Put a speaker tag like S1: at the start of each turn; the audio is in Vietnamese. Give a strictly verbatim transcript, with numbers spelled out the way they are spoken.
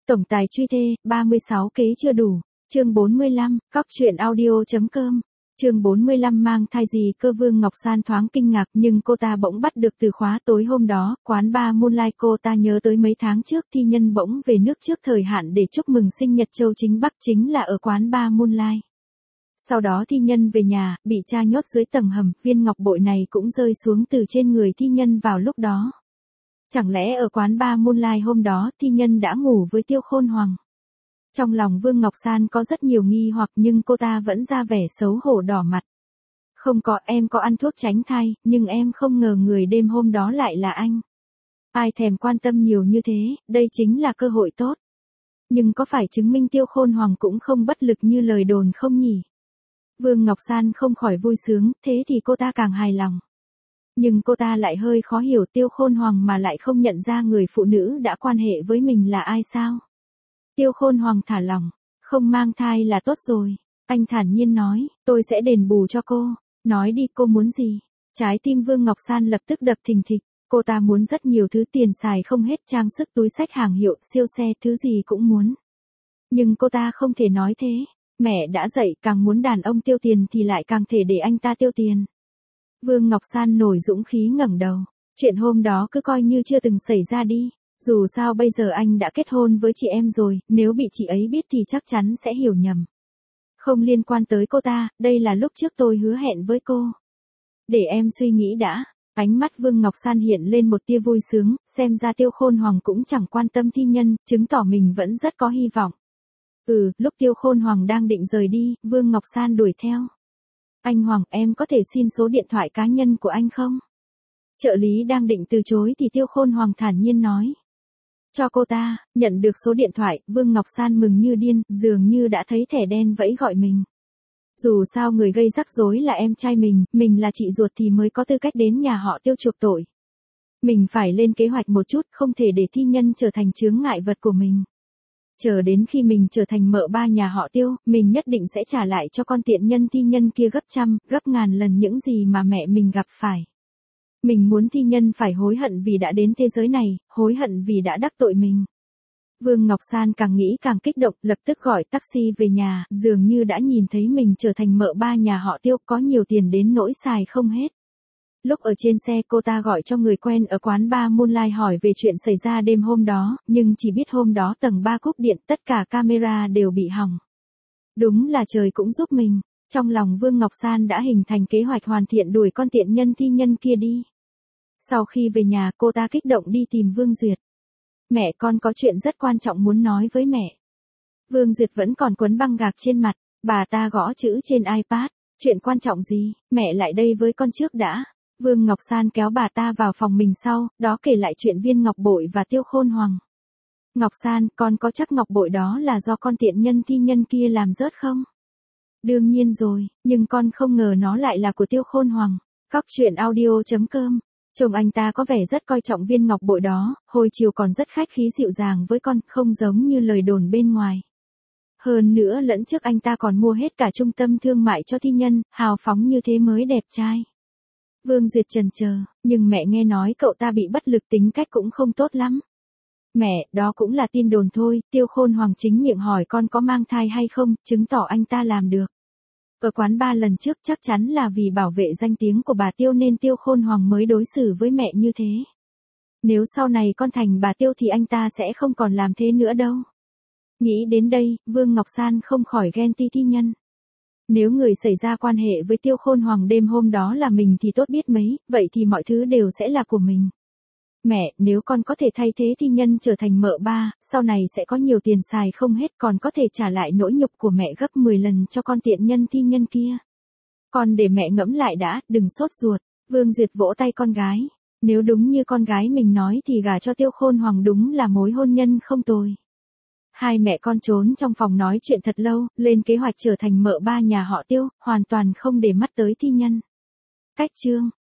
S1: Tổng tài truy thê, ba mươi sáu kế chưa đủ. Chương bốn mươi lăm, cóc truyện audio.com. Chương bốn mươi lăm mang thai gì cơ. Vương Ngọc San thoáng kinh ngạc nhưng cô ta bỗng bắt được từ khóa tối hôm đó, quán bar Moonlight. Cô ta nhớ tới mấy tháng trước thi nhân bỗng về nước trước thời hạn để chúc mừng sinh nhật Châu Chính Bắc, chính là ở quán bar Moonlight. Sau đó thi nhân về nhà, bị cha nhốt dưới tầng hầm, viên ngọc bội này cũng rơi xuống từ trên người thi nhân vào lúc đó. Chẳng lẽ ở quán bar Moonlight hôm đó thi nhân đã ngủ với Tiêu Khôn Hoàng? Trong lòng Vương Ngọc San có rất nhiều nghi hoặc nhưng cô ta vẫn ra vẻ xấu hổ đỏ mặt. Không có, em có ăn thuốc tránh thai, nhưng em không ngờ người đêm hôm đó lại là anh. Ai thèm quan tâm nhiều như thế, đây chính là cơ hội tốt. Nhưng có phải chứng minh Tiêu Khôn Hoàng cũng không bất lực như lời đồn không nhỉ? Vương Ngọc San không khỏi vui sướng, thế thì cô ta càng hài lòng. Nhưng cô ta lại hơi khó hiểu, Tiêu Khôn Hoàng mà lại không nhận ra người phụ nữ đã quan hệ với mình là ai sao? Tiêu Khôn Hoàng thả lỏng, không mang thai là tốt rồi. Anh thản nhiên nói, tôi sẽ đền bù cho cô. Nói đi, cô muốn gì? Trái tim Vương Ngọc San lập tức đập thình thịch. Cô ta muốn rất nhiều thứ, tiền xài không hết, trang sức, túi xách hàng hiệu, siêu xe, thứ gì cũng muốn. Nhưng cô ta không thể nói thế. Mẹ đã dạy, càng muốn đàn ông tiêu tiền thì lại càng thể để anh ta tiêu tiền. Vương Ngọc San nổi dũng khí ngẩng đầu. Chuyện hôm đó cứ coi như chưa từng xảy ra đi. Dù sao bây giờ anh đã kết hôn với chị em rồi, nếu bị chị ấy biết thì chắc chắn sẽ hiểu nhầm. Không liên quan tới cô ta, đây là lúc trước tôi hứa hẹn với cô. Để em suy nghĩ đã. Ánh mắt Vương Ngọc San hiện lên một tia vui sướng, xem ra Tiêu Khôn Hoàng cũng chẳng quan tâm thi nhân, chứng tỏ mình vẫn rất có hy vọng. Ừ, lúc Tiêu Khôn Hoàng đang định rời đi, Vương Ngọc San đuổi theo. Anh Hoàng, em có thể xin số điện thoại cá nhân của anh không? Trợ lý đang định từ chối thì Tiêu Khôn Hoàng thản nhiên nói. Cho cô ta. Nhận được số điện thoại, Vương Ngọc San mừng như điên, dường như đã thấy thẻ đen vẫy gọi mình. Dù sao người gây rắc rối là em trai mình, mình là chị ruột thì mới có tư cách đến nhà họ Tiêu chuộc tội. Mình phải lên kế hoạch một chút, không thể để thi nhân trở thành chướng ngại vật của mình. Chờ đến khi mình trở thành mợ ba nhà họ Tiêu, mình nhất định sẽ trả lại cho con tiện nhân thi nhân kia gấp trăm, gấp ngàn lần những gì mà mẹ mình gặp phải. Mình muốn thi nhân phải hối hận vì đã đến thế giới này, hối hận vì đã đắc tội mình. Vương Ngọc San càng nghĩ càng kích động, lập tức gọi taxi về nhà, dường như đã nhìn thấy mình trở thành mợ ba nhà họ Tiêu, có nhiều tiền đến nỗi xài không hết. Lúc ở trên xe cô ta gọi cho người quen ở quán bar Moonlight hỏi về chuyện xảy ra đêm hôm đó, nhưng chỉ biết hôm đó tầng ba cúp điện, tất cả camera đều bị hỏng. Đúng là trời cũng giúp mình. Trong lòng Vương Ngọc San đã hình thành kế hoạch hoàn thiện đuổi con tiện nhân thi nhân kia đi. Sau khi về nhà cô ta kích động đi tìm Vương Duyệt. Mẹ, con có chuyện rất quan trọng muốn nói với mẹ. Vương Duyệt vẫn còn quấn băng gạc trên mặt, bà ta gõ chữ trên iPad. Chuyện quan trọng gì, mẹ lại đây với con trước đã. Vương Ngọc San kéo bà ta vào phòng mình sau, đó kể lại chuyện viên ngọc bội và Tiêu Khôn Hoàng. Ngọc San, con có chắc ngọc bội đó là do con tiện nhân thi nhân kia làm rớt không? Đương nhiên rồi, nhưng con không ngờ nó lại là của Tiêu Khôn Hoàng. Cóc truyện audio.com. Chồng anh ta có vẻ rất coi trọng viên ngọc bội đó, hồi chiều còn rất khách khí dịu dàng với con, không giống như lời đồn bên ngoài. Hơn nữa lẫn trước anh ta còn mua hết cả trung tâm thương mại cho thi nhân, hào phóng như thế mới đẹp trai. Vương Duyệt chần chờ, nhưng mẹ nghe nói cậu ta bị bất lực, tính cách cũng không tốt lắm. Mẹ, đó cũng là tin đồn thôi, Tiêu Khôn Hoàng chính miệng hỏi con có mang thai hay không, chứng tỏ anh ta làm được. Ở quán ba lần trước chắc chắn là vì bảo vệ danh tiếng của bà Tiêu nên Tiêu Khôn Hoàng mới đối xử với mẹ như thế. Nếu sau này con thành bà Tiêu thì anh ta sẽ không còn làm thế nữa đâu. Nghĩ đến đây, Vương Ngọc San không khỏi ghen ti thi nhân. Nếu người xảy ra quan hệ với Tiêu Khôn Hoàng đêm hôm đó là mình thì tốt biết mấy, vậy thì mọi thứ đều sẽ là của mình. Mẹ, nếu con có thể thay thế thi nhân trở thành mợ ba, sau này sẽ có nhiều tiền xài không hết, còn có thể trả lại nỗi nhục của mẹ gấp mười lần cho con tiện nhân thi nhân kia. Con để mẹ ngẫm lại đã, đừng sốt ruột. Vương Duyệt vỗ tay con gái. Nếu đúng như con gái mình nói thì gả cho Tiêu Khôn Hoàng đúng là mối hôn nhân không tồi. Hai mẹ con trốn trong phòng nói chuyện thật lâu, lên kế hoạch trở thành mợ ba nhà họ Tiêu, hoàn toàn không để mắt tới thi nhân. Cách chương